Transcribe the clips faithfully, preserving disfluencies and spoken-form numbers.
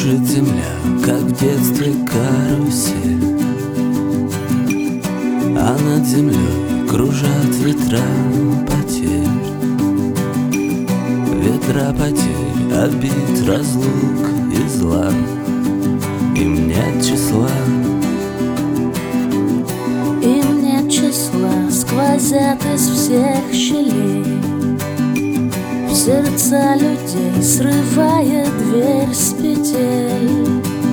Кружит земля, как в детстве карусель, а над землей кружат ветра потерь. Ветра потерь, обид, разлук и зла, им нет числа. Им нет числа, сквозят из всех щелей в сердца людей, срывая дверь с петель,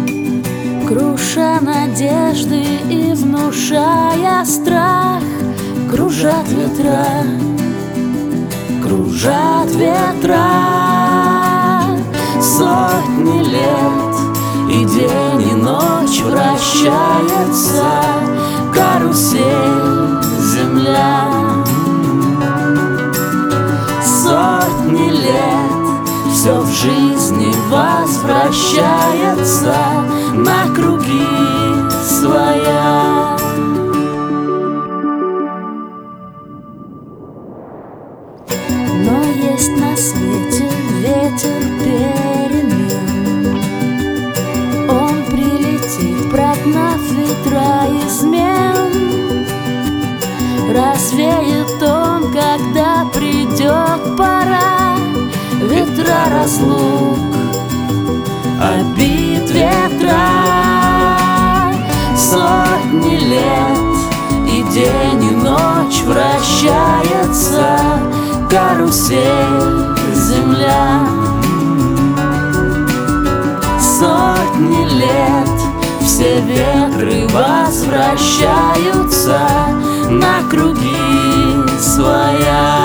круша надежды и внушая страх. Кружат ветра, кружат ветра, сотни лет, и день, и ночь вращается карусель земля. Сотни лет все в жизни возвращается на круги своя. Но есть на свете ветер перемен, он прилетит, прогнав ветра измен. Развеет он, когда придет пора, ветра разлук, обид, ветра. Сотни лет, и день, и ночь вращается карусель земля. Сотни лет, все ветры возвращаются на круги своя.